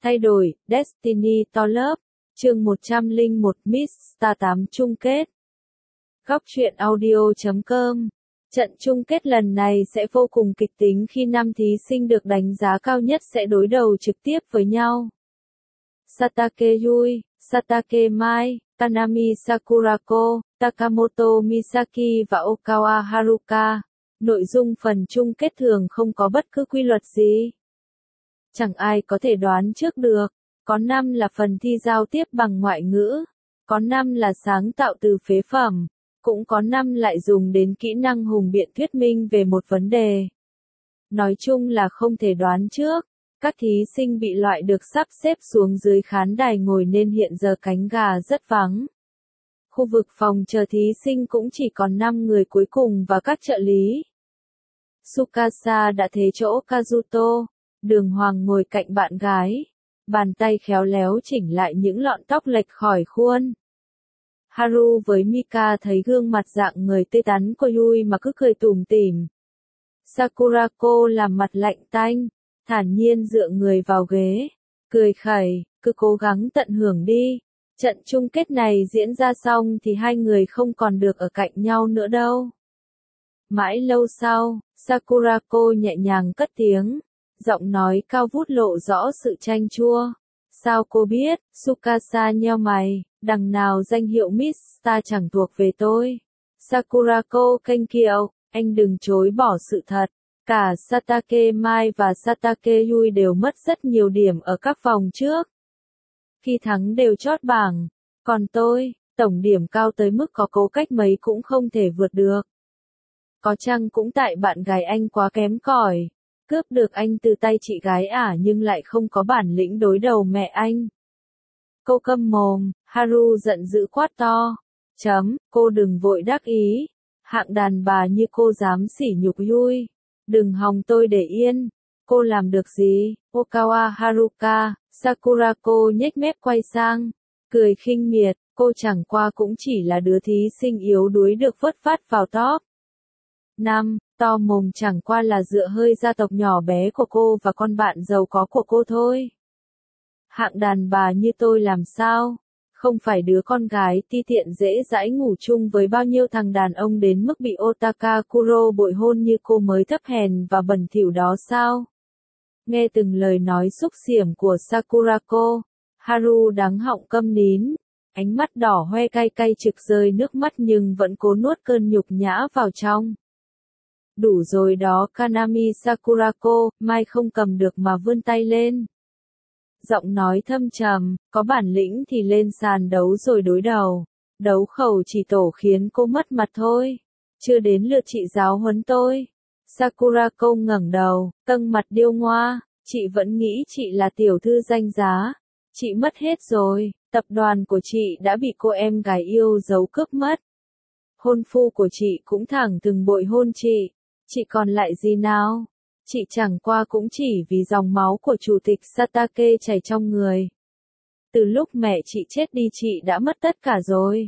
Thay đổi, Destiny to Love, chương 101 Miss Star 8 chung kết. Góc truyện audio.com. Trận chung kết lần này sẽ vô cùng kịch tính khi 5 thí sinh được đánh giá cao nhất sẽ đối đầu trực tiếp với nhau. Satake Yui, Satake Mai, Kanami Sakurako, Takamoto Misaki và Okawa Haruka. Nội dung phần chung kết thường không có bất cứ quy luật gì. Chẳng ai có thể đoán trước được. Có 5 là phần thi giao tiếp bằng ngoại ngữ. Có 5 là sáng tạo từ phế phẩm. Cũng có 5 lại dùng đến kỹ năng hùng biện thuyết minh về một vấn đề. Nói chung là không thể đoán trước. Các thí sinh bị loại được sắp xếp xuống dưới khán đài ngồi nên hiện giờ cánh gà rất vắng. Khu vực phòng chờ thí sinh cũng chỉ còn 5 người cuối cùng và các trợ lý. Tsukasa đã thế chỗ Kazuto. Đường Hoàng ngồi cạnh bạn gái. Bàn tay khéo léo chỉnh lại những lọn tóc lệch khỏi khuôn. Haru với Mika thấy gương mặt dạng người tươi tắn của Yui mà cứ cười tủm tỉm. Sakurako làm mặt lạnh tanh, thản nhiên dựa người vào ghế, cười khẩy, cứ cố gắng tận hưởng đi. Trận chung kết này diễn ra xong thì hai người không còn được ở cạnh nhau nữa đâu. Mãi lâu sau, Sakurako nhẹ nhàng cất tiếng, giọng nói cao vút lộ rõ sự chanh chua. Sao cô biết? Tsukasa nheo mày, đằng nào danh hiệu Miss Star chẳng thuộc về tôi. Sakurako kênh kiệu, anh đừng chối bỏ sự thật. Cả Satake Mai và Satake Yui đều mất rất nhiều điểm ở các vòng trước. Khi thắng đều chót bảng, còn tôi, tổng điểm cao tới mức có cố cách mấy cũng không thể vượt được. Có chăng cũng tại bạn gái anh quá kém cỏi, cướp được anh từ tay chị gái nhưng lại không có bản lĩnh đối đầu mẹ anh. Cô câm mồm, Haru giận dữ quát to. Cô đừng vội đắc ý. Hạng đàn bà như cô dám sỉ nhục Yui. Đừng hòng tôi để yên. Cô làm được gì? Okawa Haruka, Sakurako nhếch mép quay sang. Cười khinh miệt, cô chẳng qua cũng chỉ là đứa thí sinh yếu đuối được vớt vát vào top 5, to mồm chẳng qua là dựa hơi gia tộc nhỏ bé của cô và con bạn giàu có của cô thôi. Hạng đàn bà như tôi làm sao? Không phải đứa con gái ti tiện dễ dãi ngủ chung với bao nhiêu thằng đàn ông đến mức bị Otaka Kuro bội hôn như cô mới thấp hèn và bẩn thỉu đó sao? Nghe từng lời nói xúc xỉm của Sakurako, Haru đắng họng câm nín, ánh mắt đỏ hoe cay cay trực rơi nước mắt nhưng vẫn cố nuốt cơn nhục nhã vào trong. Đủ rồi đó Kanami Sakurako, Mai không cầm được mà vươn tay lên. Giọng nói thâm trầm, có bản lĩnh thì lên sàn đấu rồi đối đầu. Đấu khẩu chỉ tổ khiến cô mất mặt thôi. Chưa đến lượt chị giáo huấn tôi. Sakurako ngẩng đầu, căng mặt điêu ngoa. Chị vẫn nghĩ chị là tiểu thư danh giá. Chị mất hết rồi, tập đoàn của chị đã bị cô em gái yêu dấu cướp mất. Hôn phu của chị cũng thẳng thừng bội hôn chị. Chị còn lại gì nào? Chị chẳng qua cũng chỉ vì dòng máu của chủ tịch Satake chảy trong người. Từ lúc mẹ chị chết đi chị đã mất tất cả rồi.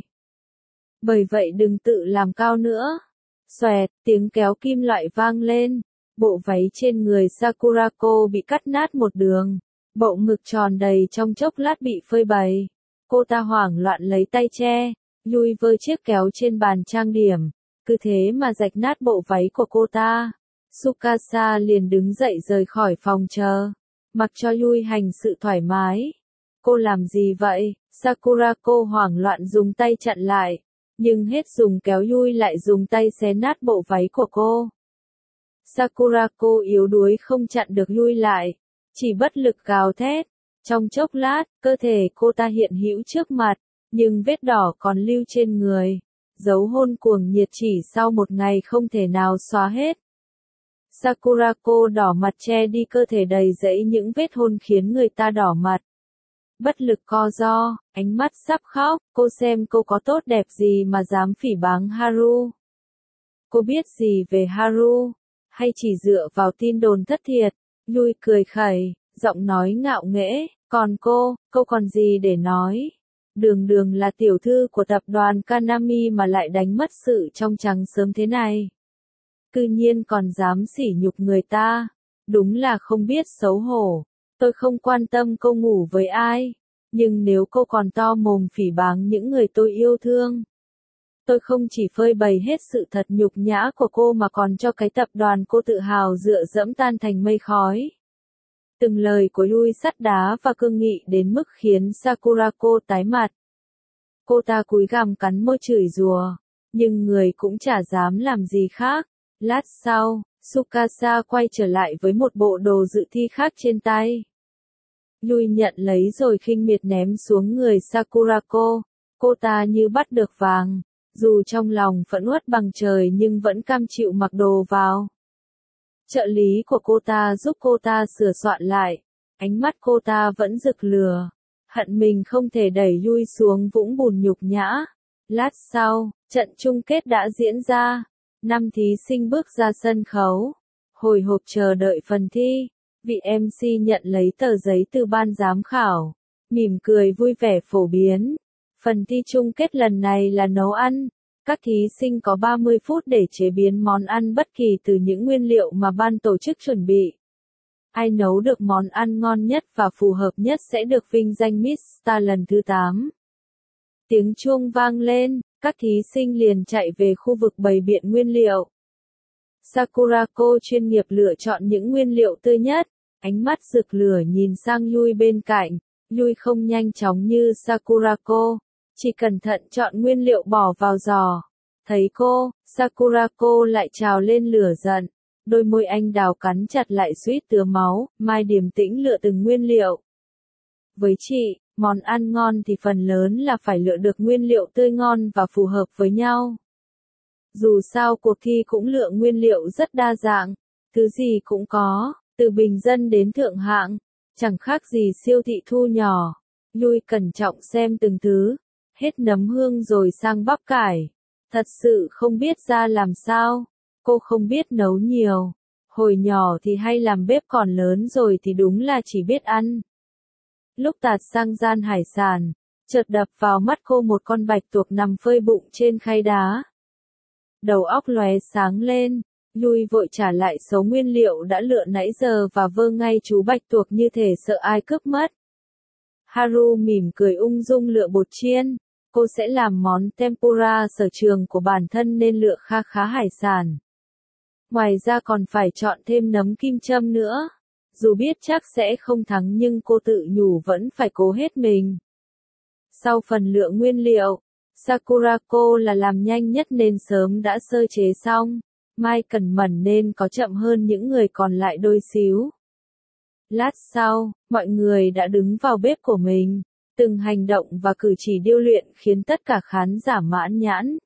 Bởi vậy đừng tự làm cao nữa. Xoẹt, tiếng kéo kim loại vang lên. Bộ váy trên người Sakurako bị cắt nát một đường. Bộ ngực tròn đầy trong chốc lát bị phơi bày. Cô ta hoảng loạn lấy tay che, Yui vơ chiếc kéo trên bàn trang điểm. Cứ thế mà rạch nát bộ váy của cô ta. Tsukasa liền đứng dậy rời khỏi phòng chờ, mặc cho Yui hành sự thoải mái. Cô làm gì vậy? Sakurako hoảng loạn dùng tay chặn lại, nhưng hết dùng kéo Yui lại dùng tay xé nát bộ váy của cô. Sakurako yếu đuối không chặn được Yui lại, chỉ bất lực gào thét. Trong chốc lát, cơ thể cô ta hiện hữu trước mặt, nhưng vết đỏ còn lưu trên người. Dấu hôn cuồng nhiệt chỉ sau một ngày không thể nào xóa hết. Sakurako đỏ mặt che đi cơ thể đầy rẫy những vết hôn khiến người ta đỏ mặt. Bất lực co ro, ánh mắt sắp khóc, cô xem cô có tốt đẹp gì mà dám phỉ báng Haru. Cô biết gì về Haru? Hay chỉ dựa vào tin đồn thất thiệt? Yui cười khẩy, giọng nói ngạo nghễ, còn cô còn gì để nói? Đường đường là tiểu thư của tập đoàn Kanami mà lại đánh mất sự trong trắng sớm thế này. Cư nhiên còn dám sỉ nhục người ta. Đúng là không biết xấu hổ. Tôi không quan tâm cô ngủ với ai, nhưng nếu cô còn to mồm phỉ báng những người tôi yêu thương, tôi không chỉ phơi bày hết sự thật nhục nhã của cô mà còn cho cái tập đoàn cô tự hào dựa dẫm tan thành mây khói. Từng lời của Yui sắt đá và cương nghị đến mức khiến Sakurako tái mặt. Cô ta cúi gằm cắn môi chửi rủa, nhưng người cũng chả dám làm gì khác. Lát sau, Tsukasa quay trở lại với một bộ đồ dự thi khác trên tay. Yui nhận lấy rồi khinh miệt ném xuống người Sakurako. Cô ta như bắt được vàng, dù trong lòng phẫn uất bằng trời nhưng vẫn cam chịu mặc đồ vào. Trợ lý của cô ta giúp cô ta sửa soạn lại, ánh mắt cô ta vẫn rực lửa, hận mình không thể đẩy Yui xuống vũng bùn nhục nhã. Lát sau, trận chung kết đã diễn ra, 5 thí sinh bước ra sân khấu, hồi hộp chờ đợi phần thi. Vị MC nhận lấy tờ giấy từ ban giám khảo, mỉm cười vui vẻ phổ biến. Phần thi chung kết lần này là nấu ăn. Các thí sinh có 30 phút để chế biến món ăn bất kỳ từ những nguyên liệu mà ban tổ chức chuẩn bị. Ai nấu được món ăn ngon nhất và phù hợp nhất sẽ được vinh danh Miss Star lần thứ 8. Tiếng chuông vang lên, các thí sinh liền chạy về khu vực bày biện nguyên liệu. Sakurako chuyên nghiệp lựa chọn những nguyên liệu tươi nhất, ánh mắt rực lửa nhìn sang Yui bên cạnh. Yui không nhanh chóng như Sakurako, chỉ cẩn thận chọn nguyên liệu bỏ vào giò. Thấy cô, Sakurako lại trào lên lửa giận, đôi môi anh đào cắn chặt lại suýt tứa máu. Mai điềm tĩnh lựa từng nguyên liệu. Với chị, món ăn ngon thì phần lớn là phải lựa được nguyên liệu tươi ngon và phù hợp với nhau. Dù sao cuộc thi cũng lựa nguyên liệu rất đa dạng, thứ gì cũng có, từ bình dân đến thượng hạng, chẳng khác gì siêu thị thu nhỏ. Yui cẩn trọng xem từng thứ, hết nấm hương rồi sang bắp cải. Thật sự không biết ra làm sao, cô không biết nấu nhiều. Hồi nhỏ thì hay làm bếp, còn lớn rồi thì đúng là chỉ biết ăn. Lúc tạt sang gian hải sản, chợt đập vào mắt cô một con bạch tuộc nằm phơi bụng trên khay đá. Đầu óc lóe sáng lên, Yui vội trả lại số nguyên liệu đã lựa nãy giờ và vơ ngay chú bạch tuộc như thể sợ ai cướp mất. Haru mỉm cười ung dung lựa bột chiên. Cô sẽ làm món tempura sở trường của bản thân nên lựa kha khá hải sản. Ngoài ra còn phải chọn thêm nấm kim châm nữa. Dù biết chắc sẽ không thắng nhưng cô tự nhủ vẫn phải cố hết mình. Sau phần lựa nguyên liệu, Sakurako là làm nhanh nhất nên sớm đã sơ chế xong. Mai cẩn mẩn nên có chậm hơn những người còn lại đôi xíu. Lát sau, mọi người đã đứng vào bếp của mình. Từng hành động và cử chỉ điêu luyện khiến tất cả khán giả mãn nhãn.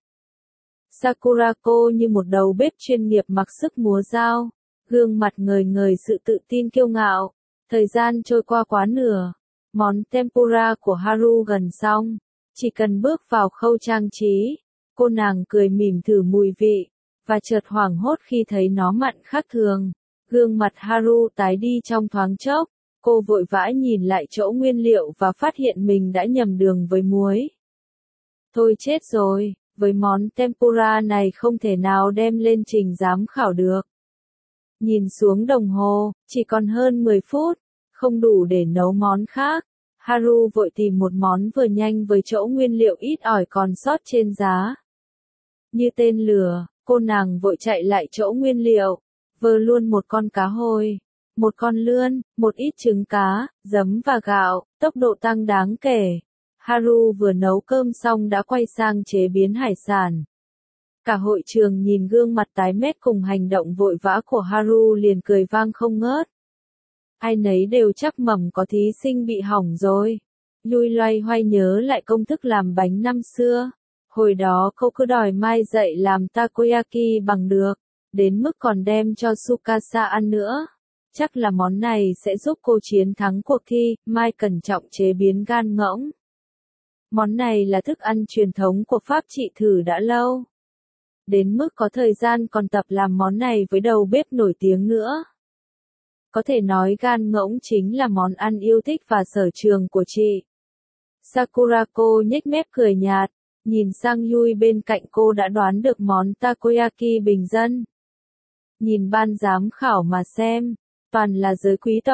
Sakurako như một đầu bếp chuyên nghiệp mặc sức múa dao, gương mặt ngời ngời sự tự tin kiêu ngạo. Thời gian trôi qua quá nửa, món tempura của Haru gần xong, chỉ cần bước vào khâu trang trí, cô nàng cười mỉm thử mùi vị, và chợt hoảng hốt khi thấy nó mặn khác thường. Gương mặt Haru tái đi trong thoáng chốc. Cô vội vã nhìn lại chỗ nguyên liệu và phát hiện mình đã nhầm đường với muối. Thôi chết rồi, với món tempura này không thể nào đem lên trình giám khảo được. Nhìn xuống đồng hồ, chỉ còn hơn 10 phút, không đủ để nấu món khác. Haru vội tìm một món vừa nhanh với chỗ nguyên liệu ít ỏi còn sót trên giá. Như tên lửa, cô nàng vội chạy lại chỗ nguyên liệu, vơ luôn một con cá hồi, một con lươn, một ít trứng cá, giấm và gạo, tốc độ tăng đáng kể. Haru vừa nấu cơm xong đã quay sang chế biến hải sản. Cả hội trường nhìn gương mặt tái mét cùng hành động vội vã của Haru liền cười vang không ngớt. Ai nấy đều chắc mẩm có thí sinh bị hỏng rồi. Yui loay hoay nhớ lại công thức làm bánh năm xưa. Hồi đó cô cứ đòi Mai dạy làm takoyaki bằng được, đến mức còn đem cho Tsukasa ăn nữa. Chắc là món này sẽ giúp cô chiến thắng cuộc thi. Mai cẩn trọng chế biến gan ngỗng. Món này là thức ăn truyền thống của Pháp, chị thử đã lâu. Đến mức có thời gian còn tập làm món này với đầu bếp nổi tiếng nữa. Có thể nói gan ngỗng chính là món ăn yêu thích và sở trường của chị. Sakurako nhếch mép cười nhạt, nhìn sang Yui bên cạnh, cô đã đoán được món takoyaki bình dân. Nhìn ban giám khảo mà xem, toàn là giới quý tộc,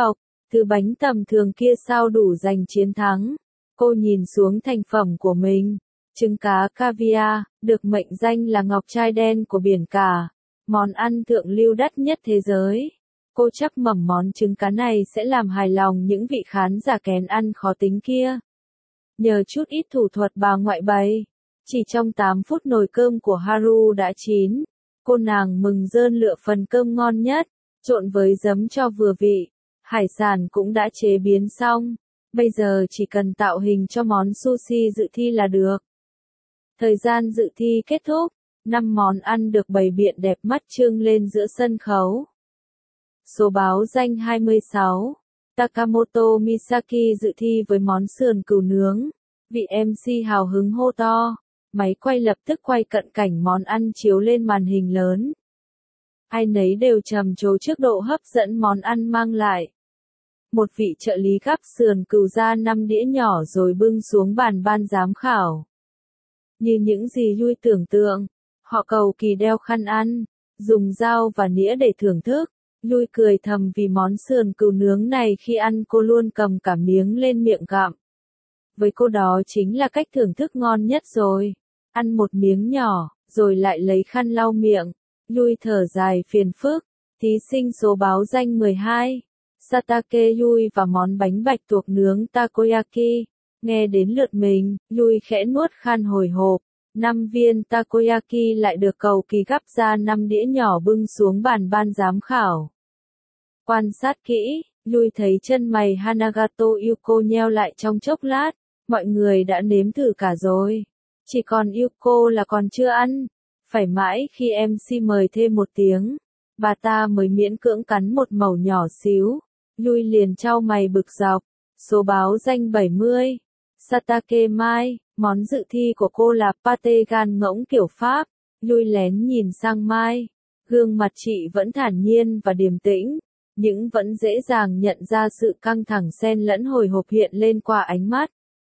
Thứ bánh tầm thường kia sao đủ giành chiến thắng. Cô nhìn xuống thành phẩm của mình. Trứng cá caviar, được mệnh danh là ngọc trai đen của biển cả. Món ăn thượng lưu đắt nhất thế giới. Cô chắc mẩm món trứng cá này sẽ làm hài lòng những vị khán giả kén ăn khó tính kia. Nhờ chút ít thủ thuật bà ngoại bày, chỉ trong 8 phút nồi cơm của Haru đã chín. Cô nàng mừng rơn lựa phần cơm ngon nhất, trộn với giấm cho vừa vị. Hải sản cũng đã chế biến xong, bây giờ chỉ cần tạo hình cho món sushi dự thi là được. Thời gian dự thi kết thúc, 5 món ăn được bày biện đẹp mắt trưng lên giữa sân khấu. Số báo danh 26, Takamoto Misaki dự thi với món sườn cừu nướng. Vị MC hào hứng hô to, máy quay lập tức quay cận cảnh món ăn chiếu lên màn hình lớn. Ai nấy đều trầm trồ trước độ hấp dẫn món ăn mang lại. Một vị trợ lý gắp sườn cừu ra 5 đĩa nhỏ rồi bưng xuống bàn ban giám khảo. Như những gì Yui tưởng tượng, họ cầu kỳ đeo khăn ăn, dùng dao và nĩa để thưởng thức. Yui cười thầm vì món sườn cừu nướng này khi ăn cô luôn cầm cả miếng lên miệng gặm. Với cô đó chính là cách thưởng thức ngon nhất rồi. Ăn một miếng nhỏ, rồi lại lấy khăn lau miệng. Yui thở dài phiền phức. Thí sinh số báo danh 12. Satake Yui và món bánh bạch tuộc nướng takoyaki. Nghe đến lượt mình, Yui khẽ nuốt khan hồi hộp. 5 viên takoyaki lại được cầu kỳ gắp ra 5 đĩa nhỏ bưng xuống bàn ban giám khảo. Quan sát kỹ, Yui thấy chân mày Hanagato Yuko nheo lại trong chốc lát. Mọi người đã nếm thử cả rồi. Chỉ còn Yuko là còn chưa ăn. Phải mãi khi MC mời thêm một tiếng, bà ta mới miễn cưỡng cắn một mẩu nhỏ xíu. Yui liền chau mày bực dọc. Số báo danh 70. Satake Mai, món dự thi của cô là pate gan ngỗng kiểu Pháp. Yui lén nhìn sang Mai. Gương mặt chị vẫn thản nhiên và điềm tĩnh, nhưng vẫn dễ dàng nhận ra sự căng thẳng xen lẫn hồi hộp hiện lên qua ánh mắt.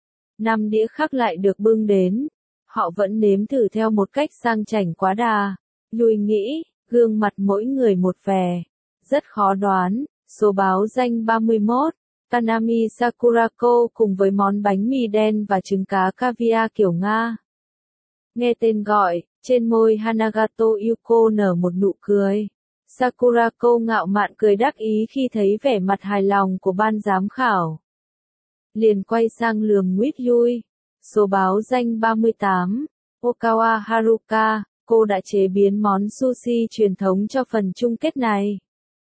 5 đĩa khác lại được bưng đến. Họ vẫn nếm thử theo một cách sang chảnh quá đà. Yui nghĩ, gương mặt mỗi người một vẻ. Rất khó đoán. Số báo danh 31. Kanami Sakurako cùng với món bánh mì đen và trứng cá caviar kiểu Nga. Nghe tên gọi, trên môi Hanagato Yuko nở một nụ cười. Sakurako ngạo mạn cười đắc ý khi thấy vẻ mặt hài lòng của ban giám khảo. Liền quay sang lườm nguyết Yui. Số báo danh 38. Okawa Haruka, cô đã chế biến món sushi truyền thống cho phần chung kết này.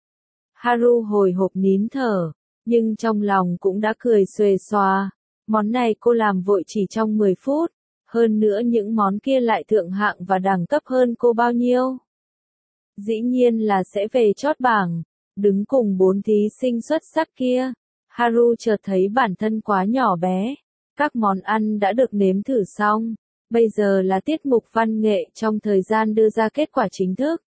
Haru hồi hộp nín thở, nhưng trong lòng cũng đã cười xuề xòa. Món này cô làm vội chỉ trong 10 phút, hơn nữa những món kia lại thượng hạng và đẳng cấp hơn cô bao nhiêu. Dĩ nhiên là sẽ về chót bảng, đứng cùng 4 thí sinh xuất sắc kia. Haru chợt thấy bản thân quá nhỏ bé. Các món ăn đã được nếm thử xong, bây giờ là tiết mục văn nghệ trong thời gian đưa ra kết quả chính thức.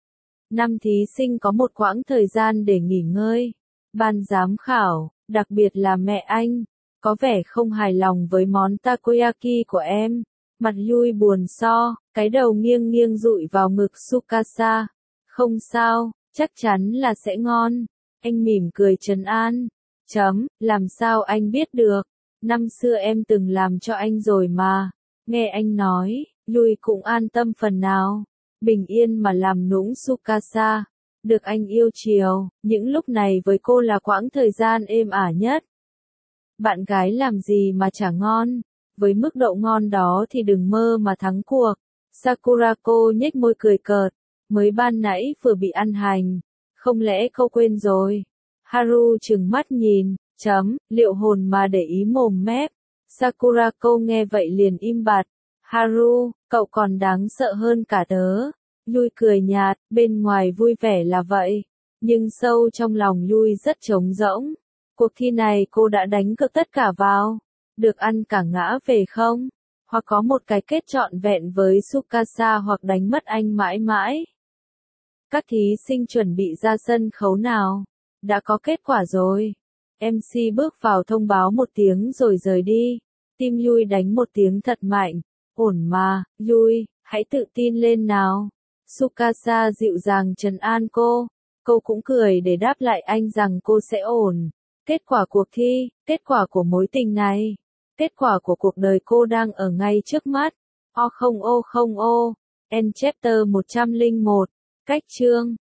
5 thí sinh có một quãng thời gian để nghỉ ngơi. Ban giám khảo, đặc biệt là mẹ anh, có vẻ không hài lòng với món takoyaki của em. Mặt Yui buồn so, cái đầu nghiêng nghiêng dụi vào ngực Tsukasa. Không sao, chắc chắn là sẽ ngon. Anh mỉm cười trấn an. Làm sao anh biết được? Năm xưa em từng làm cho anh rồi mà. Nghe anh nói, Yui cũng an tâm phần nào. Bình yên mà làm nũng Tsukasa. Được anh yêu chiều, những lúc này với cô là quãng thời gian êm ả nhất. Bạn gái làm gì mà chả ngon, với mức độ ngon đó thì đừng mơ mà thắng cuộc. Sakurako nhếch môi cười cợt, mới ban nãy vừa bị ăn hành, không lẽ cô quên rồi? Haru trừng mắt nhìn, liệu hồn mà để ý mồm mép. Sakurako nghe vậy liền im bặt. Haru, cậu còn đáng sợ hơn cả tớ. Yui cười nhạt, bên ngoài vui vẻ là vậy, nhưng sâu trong lòng Yui rất trống rỗng. Cuộc thi này cô đã đánh cược tất cả vào, được ăn cả ngã về không? Hoặc có một cái kết trọn vẹn với Tsukasa hoặc đánh mất anh mãi mãi. Các thí sinh chuẩn bị ra sân khấu nào? Đã có kết quả rồi. MC bước vào thông báo một tiếng rồi rời đi. Tim Yui đánh một tiếng thật mạnh. Ổn mà, Yui, hãy tự tin lên nào. Tsukasa dịu dàng trấn an cô. Cô cũng cười để đáp lại anh rằng cô sẽ ổn. Kết quả cuộc thi, kết quả của mối tình này, kết quả của cuộc đời cô đang ở ngay trước mắt. O không ô không ô. End chapter 101. Cách chương